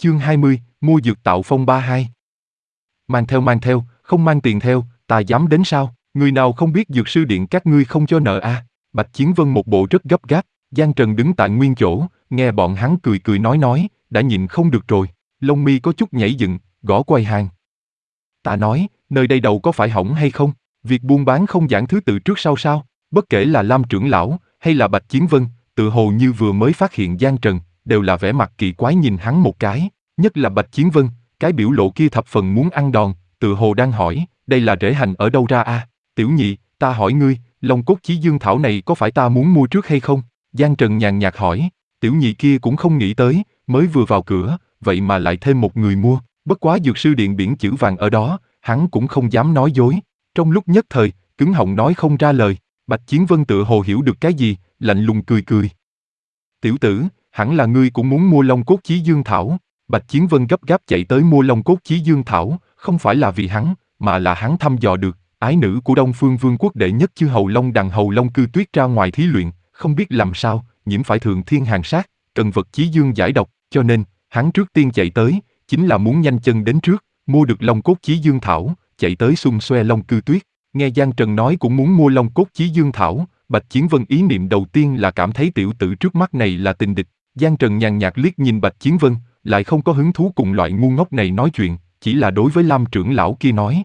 Chương 20, mua dược tạo phong ba hai. Mang theo, không mang tiền theo, ta dám đến sao? Người nào không biết dược sư điện các ngươi không cho nợ à? Bạch Chiến Vân một bộ rất gấp gáp, Giang Trần đứng tại nguyên chỗ, nghe bọn hắn cười nói, đã nhịn không được rồi, lông mi có chút nhảy dựng, gõ quầy hàng. Ta nói, nơi đây đầu có phải hỏng hay không? Việc buôn bán không giảng thứ tự trước sau sao? Bất kể là Lam trưởng lão, hay là Bạch Chiến Vân, tự hồ như vừa mới phát hiện Giang Trần, đều là vẻ mặt kỳ quái nhìn hắn một cái, nhất là Bạch Chiến Vân, cái biểu lộ kia thập phần muốn ăn đòn, tự hồ đang hỏi, đây là rễ hành ở đâu ra à? Tiểu nhị, ta hỏi ngươi, long cốt chí dương thảo này có phải ta muốn mua trước hay không? Giang Trần nhàn nhạt hỏi, tiểu nhị kia cũng không nghĩ tới, mới vừa vào cửa, vậy mà lại thêm một người mua, bất quá dược sư điện biển chữ vàng ở đó, hắn cũng không dám nói dối. Trong lúc nhất thời, cứng họng nói không ra lời, Bạch Chiến Vân tự hồ hiểu được cái gì, lạnh lùng cười. Tiểu tử, hẳn là ngươi cũng muốn mua long cốt chí dương thảo. Bạch Chiến Vân gấp gáp chạy tới mua long cốt chí dương thảo, không phải là vì hắn, mà là hắn thăm dò được, ái nữ của Đông Phương Vương quốc đệ nhất chư hầu Long Đằng hầu Long Cư Tuyết ra ngoài thí luyện, không biết làm sao, nhiễm phải thượng thiên hàn sát, cần vật chí dương giải độc, cho nên, hắn trước tiên chạy tới, chính là muốn nhanh chân đến trước, mua được long cốt chí dương thảo, chạy tới xung xoe Long Cư Tuyết. Nghe Giang Trần nói cũng muốn mua long cốt chí dương thảo, Bạch Chiến Vân ý niệm đầu tiên là cảm thấy tiểu tử trước mắt này là tình địch. Giang Trần nhàn nhạt liếc nhìn Bạch Chiến Vân, lại không có hứng thú cùng loại ngu ngốc này nói chuyện, chỉ là đối với Lam trưởng lão kia nói.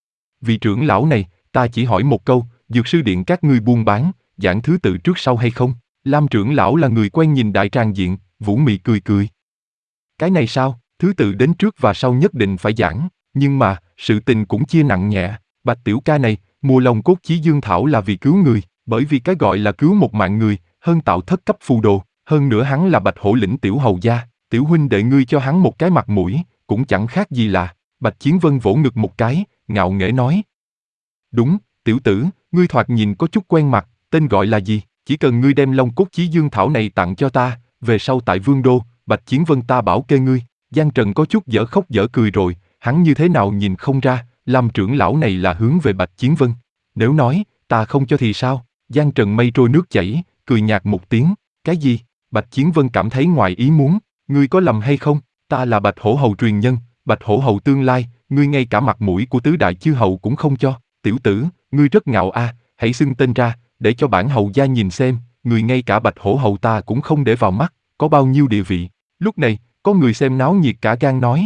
Vị trưởng lão này, ta chỉ hỏi một câu, dược sư điện các ngươi buôn bán, giảng thứ tự trước sau hay không? Lam trưởng lão là người quen nhìn đại tràng diện, vũ mị cười. Cái này sao, thứ tự đến trước và sau nhất định phải giảng, nhưng mà, sự tình cũng chia nặng nhẹ. Bạch tiểu ca này, mua long cốt chí dương thảo là vì cứu người, bởi vì cái gọi là cứu một mạng người, hơn tạo thất cấp phù đồ, hơn nữa hắn là Bạch hổ lĩnh tiểu hầu gia, tiểu huynh đệ ngươi cho hắn một cái mặt mũi, cũng chẳng khác gì là. Bạch Chiến Vân vỗ ngực một cái, ngạo nghễ nói. Đúng, tiểu tử, ngươi thoạt nhìn có chút quen mặt, tên gọi là gì? Chỉ cần ngươi đem long cốt chí dương thảo này tặng cho ta, về sau tại Vương Đô, Bạch Chiến Vân ta bảo kê ngươi. Giang Trần có chút dở khóc dở cười rồi, hắn như thế nào nhìn không ra, Lam trưởng lão này là hướng về Bạch Chiến Vân. Nếu nói, ta không cho thì sao? Giang Trần mây trôi nước chảy, cười nhạt một tiếng, cái gì? Bạch Chiến Vân cảm thấy ngoài ý muốn, ngươi có lầm hay không? Ta là Bạch hổ hầu truyền nhân, Bạch hổ hầu tương lai, ngươi ngay cả mặt mũi của tứ đại chư hầu cũng không cho. Tiểu tử, ngươi rất ngạo a, hãy xưng tên ra, để cho bản hầu gia nhìn xem, người ngay cả Bạch hổ hầu ta cũng không để vào mắt, có bao nhiêu địa vị. Lúc này, có người xem náo nhiệt cả gan nói.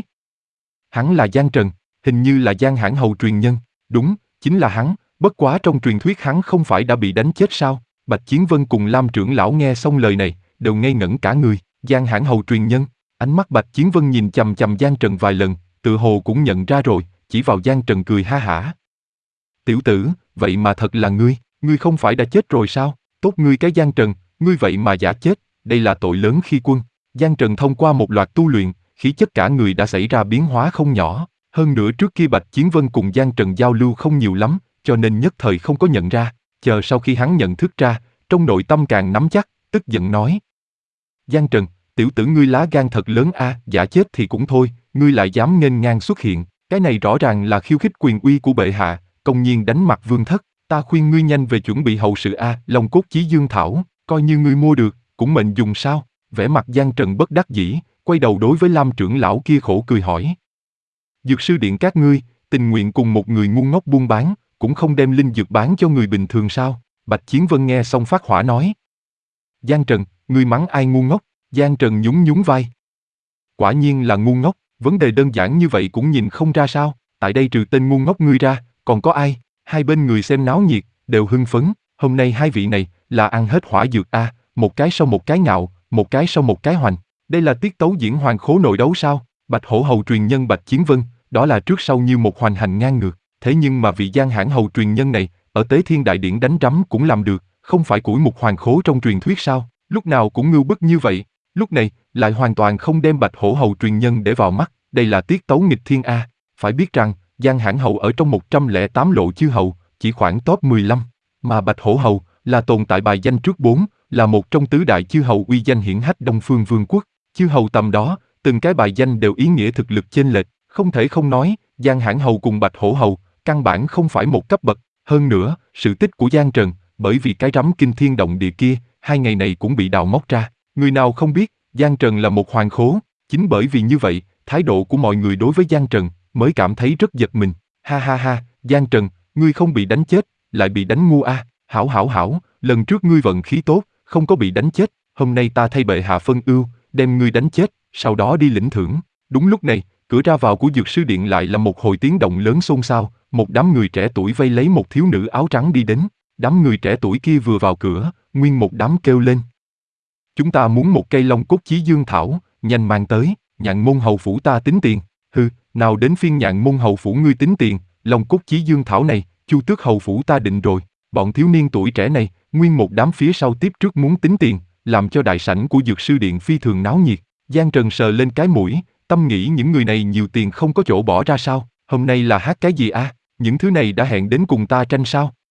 Hắn là Giang Trần, hình như là Giang hãn hầu truyền nhân, đúng, chính là hắn, bất quá trong truyền thuyết hắn không phải đã bị đánh chết sao? Bạch Chiến Vân cùng Lam trưởng lão nghe xong lời này, đều ngây ngẩn cả người, Giang hãn hầu truyền nhân. Ánh mắt Bạch Chiến Vân nhìn chằm chằm Giang Trần vài lần, tự hồ cũng nhận ra rồi, chỉ vào Giang Trần cười ha hả. Tiểu tử, vậy mà thật là ngươi không phải đã chết rồi sao? Tốt ngươi cái Giang Trần, ngươi vậy mà giả chết, đây là tội lớn khi quân. Giang Trần thông qua một loạt tu luyện, khí chất cả người đã xảy ra biến hóa không nhỏ. Hơn nữa trước kia Bạch Chiến Vân cùng Giang Trần giao lưu không nhiều lắm, cho nên nhất thời không có nhận ra. Chờ sau khi hắn nhận thức ra, trong nội tâm càng nắm chắc, tức giận nói. Giang Trần, tiểu tử ngươi lá gan thật lớn a, giả chết thì cũng thôi, ngươi lại dám nghênh ngang xuất hiện, cái này rõ ràng là khiêu khích quyền uy của bệ hạ, công nhiên đánh mặt vương thất, ta khuyên ngươi nhanh về chuẩn bị hậu sự a, long cốt chí dương thảo, coi như ngươi mua được, cũng mệnh dùng sao? Vẻ mặt Giang Trần bất đắc dĩ, quay đầu đối với Lam trưởng lão kia khổ cười hỏi. Dược sư điện các ngươi, tình nguyện cùng một người ngu ngốc buôn bán, cũng không đem linh dược bán cho người bình thường sao? Bạch Chiến Vân nghe xong phát hỏa nói. Giang Trần, ngươi mắng ai ngu ngốc? Giang Trần nhún vai. Quả nhiên là ngu ngốc, vấn đề đơn giản như vậy cũng nhìn không ra sao, tại đây trừ tên ngu ngốc ngươi ra, còn có ai? Hai bên người xem náo nhiệt, đều hưng phấn, hôm nay hai vị này, là ăn hết hỏa dược a, một cái sau một cái ngạo, một cái sau một cái hoành. Đây là tiết tấu diễn hoàng khố nội đấu sao? Bạch hổ hầu truyền nhân Bạch Chiến Vân, đó là trước sau như một hoành hành ngang ngược, thế nhưng mà vị Giang hãn hầu truyền nhân này, ở Tế Thiên Đại Điển đánh rắm cũng làm được, không phải củi mục hoàng khố trong truyền thuyết sao? Lúc nào cũng ngưu bức như vậy, lúc này, lại hoàn toàn không đem Bạch hổ hầu truyền nhân để vào mắt, đây là tiết tấu nghịch thiên a. Phải biết rằng, Giang hãn hầu ở trong 108 lộ chư hầu, chỉ khoảng top 15, mà Bạch hổ hầu là tồn tại bài danh trước 4, là một trong tứ đại chư hầu uy danh hiển hách Đông Phương Vương quốc. Chư hầu tầm đó, từng cái bài danh đều ý nghĩa thực lực chênh lệch, không thể không nói, Giang hãn hầu cùng Bạch hổ hầu, căn bản không phải một cấp bậc. Hơn nữa, sự tích của Giang Trần, bởi vì cái rắm kinh thiên động địa kia, hai ngày này cũng bị đào móc ra. Người nào không biết, Giang Trần là một hoàng khố, Chính bởi vì như vậy, thái độ của mọi người đối với Giang Trần mới cảm thấy rất giật mình. Ha ha ha, Giang Trần, ngươi không bị đánh chết, lại bị đánh ngu a. Hảo hảo hảo, lần trước ngươi vận khí tốt, không có bị đánh chết, hôm nay ta thay bệ hạ phân ưu, đem ngươi đánh chết, sau đó đi lĩnh thưởng. Đúng lúc này, cửa ra vào của dược sư điện lại là một hồi tiếng động lớn xôn xao, một đám người trẻ tuổi vây lấy một thiếu nữ áo trắng đi đến. Đám người trẻ tuổi kia vừa vào cửa, nguyên một đám kêu lên. Chúng ta muốn một cây long cốt chí dương thảo, nhanh mang tới, Nhạn môn hầu phủ ta tính tiền. Hừ, nào đến phiên Nhạn môn hầu phủ ngươi tính tiền, long cốt chí dương thảo này, Chu tước hầu phủ ta định rồi. Bọn thiếu niên tuổi trẻ này, nguyên một đám phía sau tiếp trước muốn tính tiền, làm cho đại sảnh của dược sư điện phi thường náo nhiệt. Giang Trần sờ lên cái mũi, tâm nghĩ những người này nhiều tiền không có chỗ bỏ ra sao, hôm nay là hát cái gì a? Những thứ này đã hẹn đến cùng ta tranh sao?